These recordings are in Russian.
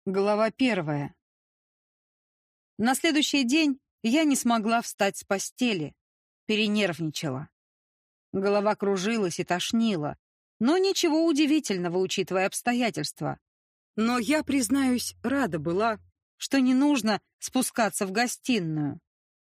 Глава 1. На следующий день я не смогла встать с постели, перенервничала. Голова кружилась и тошнила, но ничего удивительного, учитывая обстоятельства. Но я, признаюсь, рада была, что не нужно спускаться в гостиную.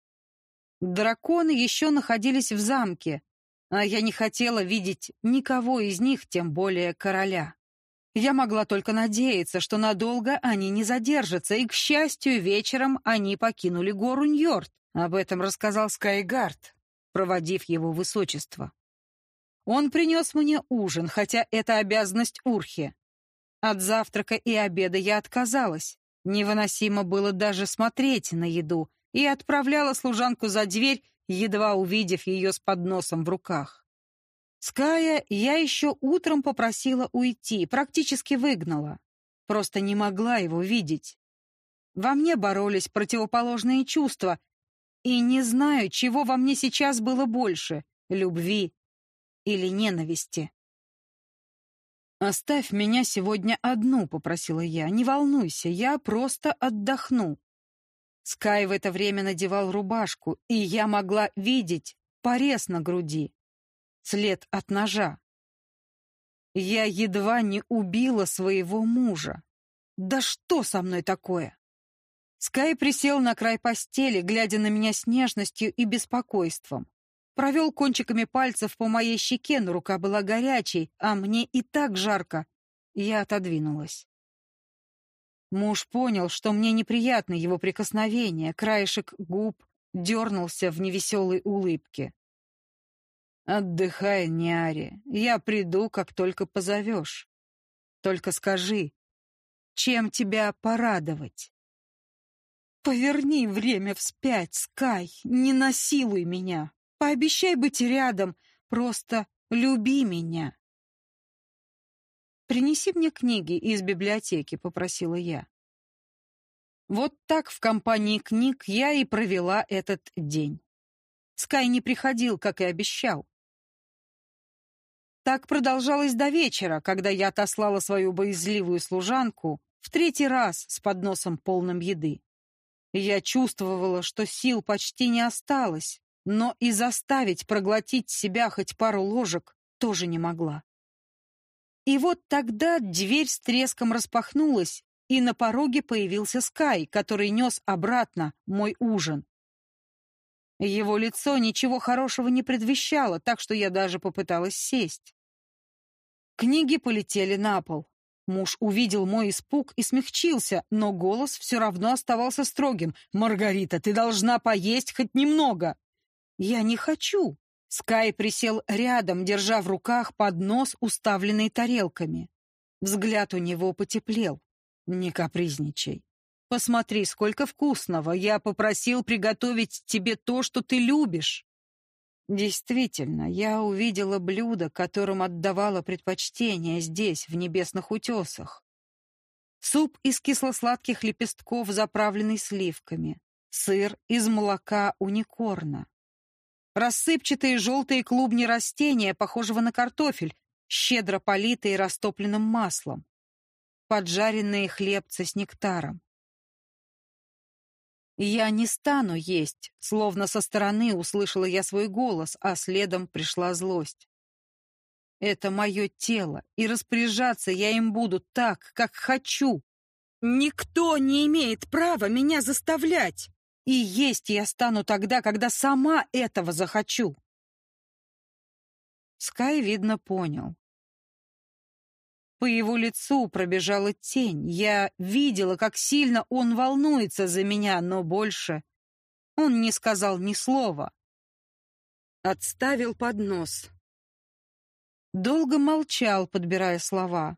Драконы еще находились в замке, а я не хотела видеть никого из них, тем более короля. Я могла только надеяться, что надолго они не задержатся, и, к счастью, вечером они покинули гору Ньорд. Об этом рассказал Скайгард, проводив его высочество. Он принес мне ужин, хотя это обязанность Урхи. От завтрака и обеда я отказалась. Невыносимо было даже смотреть на еду, и отправляла служанку за дверь, едва увидев ее с подносом в руках. Ская я еще утром попросила уйти, практически выгнала. Просто не могла его видеть. Во мне боролись противоположные чувства, и не знаю, чего во мне сейчас было больше — любви или ненависти. «Оставь меня сегодня одну», — попросила я. «Не волнуйся, я просто отдохну». Скай в это время надевал рубашку, и я могла видеть порез на груди. След от ножа. Я едва не убила своего мужа. Да что со мной такое? Скай присел на край постели, глядя на меня с нежностью и беспокойством. Провел кончиками пальцев по моей щеке, но рука была горячей, а мне и так жарко. Я отодвинулась. Муж понял, что мне неприятно его прикосновение, краешек губ дернулся в невеселой улыбке. «Отдыхай, Няри, я приду, как только позовешь. Только скажи, чем тебя порадовать?» «Поверни время вспять, Скай, не насилуй меня. Пообещай быть рядом, просто люби меня». «Принеси мне книги из библиотеки», — попросила я. Вот так в компании книг я и провела этот день. Скай не приходил, как и обещал. Так продолжалось до вечера, когда я отослала свою боязливую служанку в третий раз с подносом полным еды. Я чувствовала, что сил почти не осталось, но и заставить проглотить себя хоть пару ложек тоже не могла. И вот тогда дверь с треском распахнулась, и на пороге появился Скай, который нес обратно мой ужин. Его лицо ничего хорошего не предвещало, так что я даже попыталась сесть. Книги полетели на пол. Муж увидел мой испуг и смягчился, но голос все равно оставался строгим. «Маргарита, ты должна поесть хоть немного!» «Я не хочу!» Скай присел рядом, держа в руках поднос, уставленный тарелками. Взгляд у него потеплел. «Не капризничай. Посмотри, сколько вкусного. Я попросил приготовить тебе то, что ты любишь». Действительно, я увидела блюдо, которым отдавала предпочтение здесь, в небесных утесах. Суп из кисло-сладких лепестков, заправленный сливками. Сыр из молока уникорна. Рассыпчатые желтые клубни растения, похожего на картофель, щедро политые растопленным маслом. Поджаренные хлебцы с нектаром. «Я не стану есть», словно со стороны услышала я свой голос, а следом пришла злость. «Это мое тело, и распоряжаться я им буду так, как хочу. Никто не имеет права меня заставлять, и есть я стану тогда, когда сама этого захочу». Скай, видно, понял. По его лицу пробежала тень. Я видела, как сильно он волнуется за меня, но больше он не сказал ни слова. Отставил поднос. Долго молчал, подбирая слова.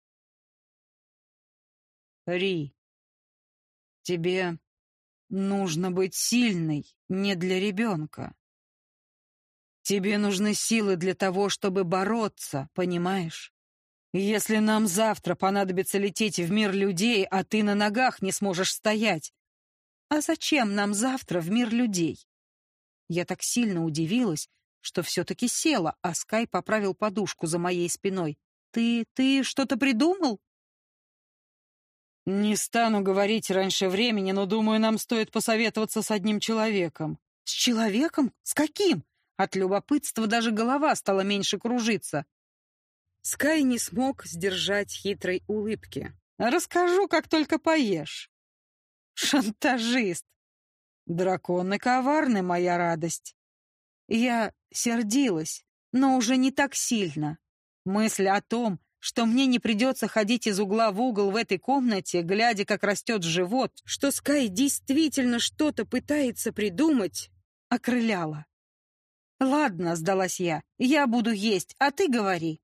«Ри, тебе нужно быть сильной не для ребенка. Тебе нужны силы для того, чтобы бороться, понимаешь? Если нам завтра понадобится лететь в мир людей, а ты на ногах не сможешь стоять, а зачем нам завтра в мир людей?» Я так сильно удивилась, что все-таки села, а Скай поправил подушку за моей спиной. «Ты что-то придумал?» «Не стану говорить раньше времени, но, думаю, нам стоит посоветоваться с одним человеком». «С человеком? С каким?» От любопытства даже голова стала меньше кружиться. Скай не смог сдержать хитрой улыбки. «Расскажу, как только поешь». «Шантажист!» «Драконы коварны, моя радость». Я сердилась, но уже не так сильно. Мысль о том, что мне не придется ходить из угла в угол в этой комнате, глядя, как растет живот, что Скай действительно что-то пытается придумать, окрыляла. «Ладно», — сдалась я буду есть, а ты говори».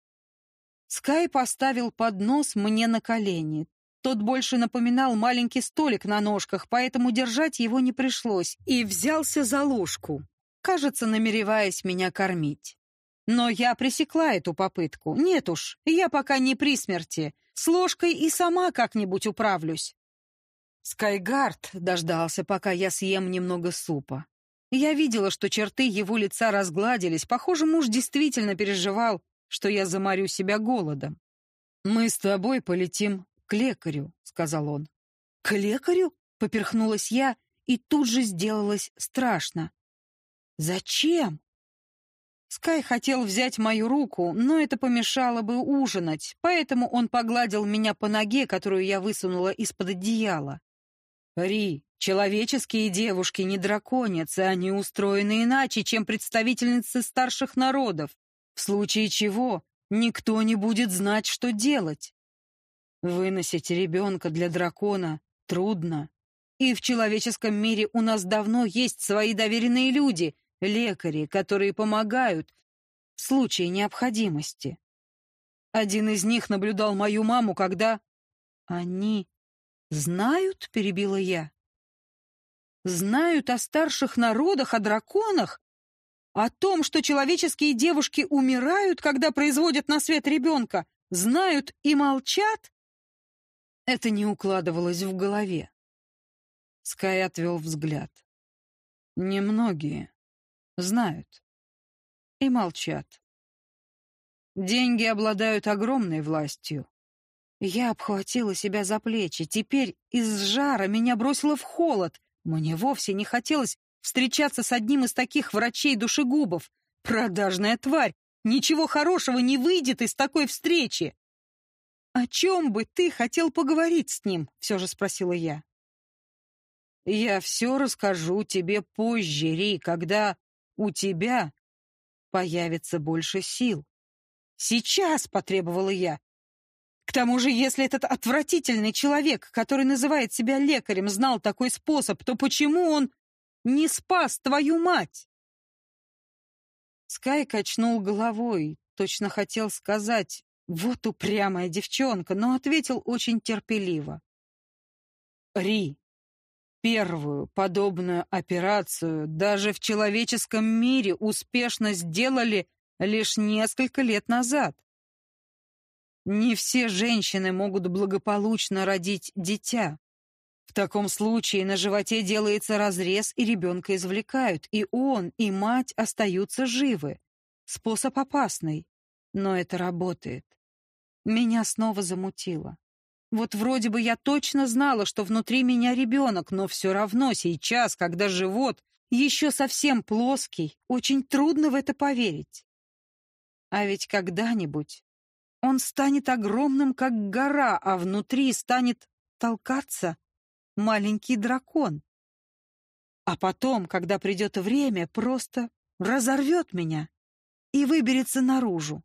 Скай поставил поднос мне на колени. Тот больше напоминал маленький столик на ножках, поэтому держать его не пришлось, и взялся за ложку, кажется, намереваясь меня кормить. Но я пресекла эту попытку. Нет уж, я пока не при смерти. С ложкой и сама как-нибудь управлюсь. Скайгард дождался, пока я съем немного супа. Я видела, что черты его лица разгладились. Похоже, муж действительно переживал, что я заморю себя голодом. «Мы с тобой полетим к лекарю», — сказал он. «К лекарю?» — поперхнулась я, и тут же сделалось страшно. «Зачем?» Скай хотел взять мою руку, но это помешало бы ужинать, поэтому он погладил меня по ноге, которую я высунула из-под одеяла. «Ри, человеческие девушки не драконицы, они устроены иначе, чем представительницы старших народов, в случае чего никто не будет знать, что делать. Выносить ребенка для дракона трудно, и в человеческом мире у нас давно есть свои доверенные люди, лекари, которые помогают в случае необходимости. Один из них наблюдал мою маму, когда... Они знают, перебила я. Знают о старших народах, о драконах, о том, что человеческие девушки умирают, когда производят на свет ребенка, знают и молчат? Это не укладывалось в голове. Скай отвел взгляд. Немногие знают и молчат. Деньги обладают огромной властью. Я обхватила себя за плечи. Теперь из жара меня бросило в холод. Мне вовсе не хотелось встречаться с одним из таких врачей-душегубов. Продажная тварь. Ничего хорошего не выйдет из такой встречи. «О чем бы ты хотел поговорить с ним?» — все же спросила я. «Я все расскажу тебе позже, Ри, когда у тебя появится больше сил». «Сейчас!» — потребовала я. «К тому же, если этот отвратительный человек, который называет себя лекарем, знал такой способ, то почему он не спас твою мать?» Скай качнул головой, точно хотел сказать «вот упрямая девчонка», но ответил очень терпеливо. «Ри, первую подобную операцию даже в человеческом мире успешно сделали лишь несколько лет назад. Не все женщины могут благополучно родить дитя. В таком случае на животе делается разрез, и ребенка извлекают, и он, и мать остаются живы. Способ опасный, но это работает. Меня снова замутило. Вот вроде бы я точно знала, что внутри меня ребенок, но все равно сейчас, когда живот еще совсем плоский, очень трудно в это поверить. А ведь когда-нибудь он станет огромным, как гора, а внутри станет толкаться маленький дракон. А потом, когда придет время, просто разорвет меня и выберется наружу.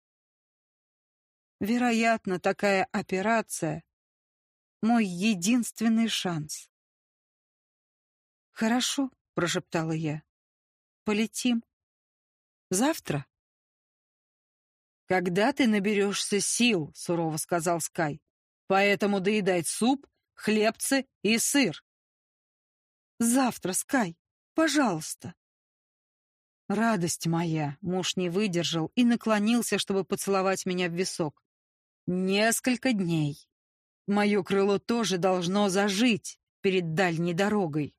Вероятно, такая операция — мой единственный шанс. «Хорошо», — прошептала я. «Полетим. Завтра?» «Когда ты наберешься сил», — сурово сказал Скай. «Поэтому доедай суп, хлебцы и сыр». «Завтра, Скай, пожалуйста». «Радость моя», — муж не выдержал и наклонился, чтобы поцеловать меня в висок. «Несколько дней. Мое крыло тоже должно зажить перед дальней дорогой».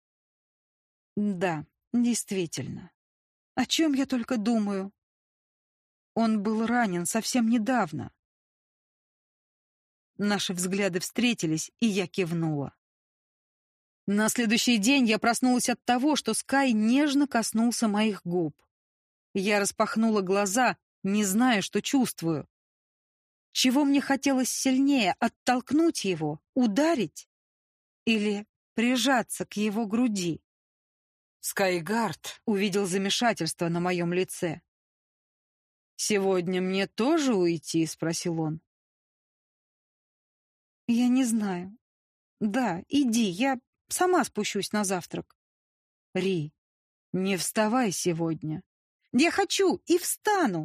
Да, действительно. О чем я только думаю? Он был ранен совсем недавно. Наши взгляды встретились, и я кивнула. На следующий день я проснулась от того, что Скай нежно коснулся моих губ. Я распахнула глаза, не зная, что чувствую. Чего мне хотелось сильнее — оттолкнуть его, ударить или прижаться к его груди? Скайгард увидел замешательство на моем лице. «Сегодня мне тоже уйти?» — спросил он. «Я не знаю. Да, иди, я сама спущусь на завтрак». «Ри, не вставай сегодня». «Я хочу и встану».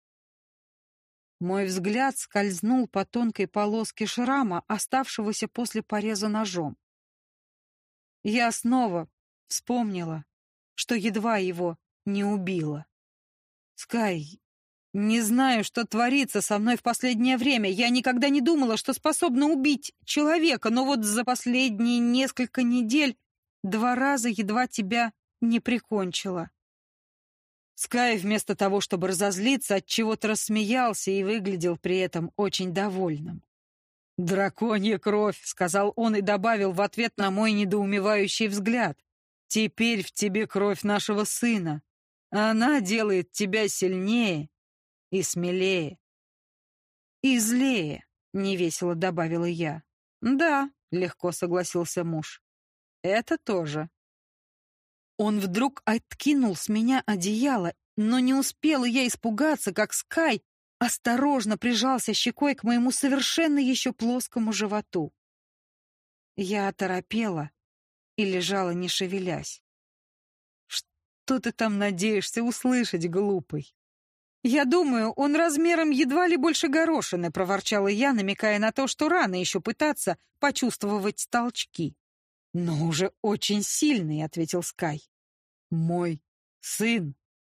Мой взгляд скользнул по тонкой полоске шрама, оставшегося после пореза ножом. Я снова вспомнила, что едва его не убила. «Скай, не знаю, что творится со мной в последнее время. Я никогда не думала, что способна убить человека, но вот за последние несколько недель 2 раза едва тебя не прикончила». Скай вместо того, чтобы разозлиться, отчего-то рассмеялся и выглядел при этом очень довольным. «Драконья кровь», — сказал он и добавил в ответ на мой недоумевающий взгляд. «Теперь в тебе кровь нашего сына. Она делает тебя сильнее и смелее». «И злее», — невесело добавила я. «Да», — легко согласился муж. «Это тоже». Он вдруг откинул с меня одеяло, но не успела я испугаться, как Скай осторожно прижался щекой к моему совершенно еще плоскому животу. Я оторопела и лежала, не шевелясь. «Что ты там надеешься услышать, глупый?» «Я думаю, он размером едва ли больше горошины», — проворчала я, намекая на то, что рано еще пытаться почувствовать толчки. «Но уже очень сильный», — ответил Скай. «Мой сын».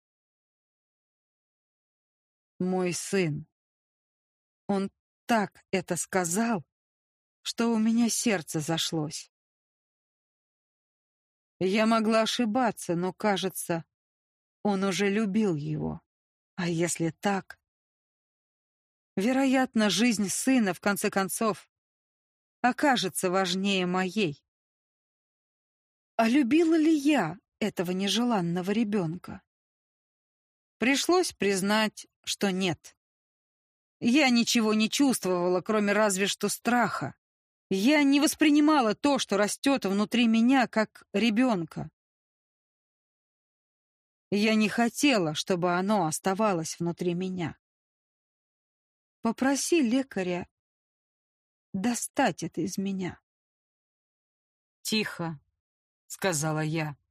«Мой сын». Он так это сказал, что у меня сердце зашлось. Я могла ошибаться, но, кажется, он уже любил его. А если так? Вероятно, жизнь сына, в конце концов, окажется важнее моей. А любила ли я этого нежеланного ребенка? Пришлось признать, что нет. Я ничего не чувствовала, кроме разве что страха. Я не воспринимала то, что растет внутри меня, как ребенка. Я не хотела, чтобы оно оставалось внутри меня. Попроси лекаря достать это из меня. «Тихо», — сказала я.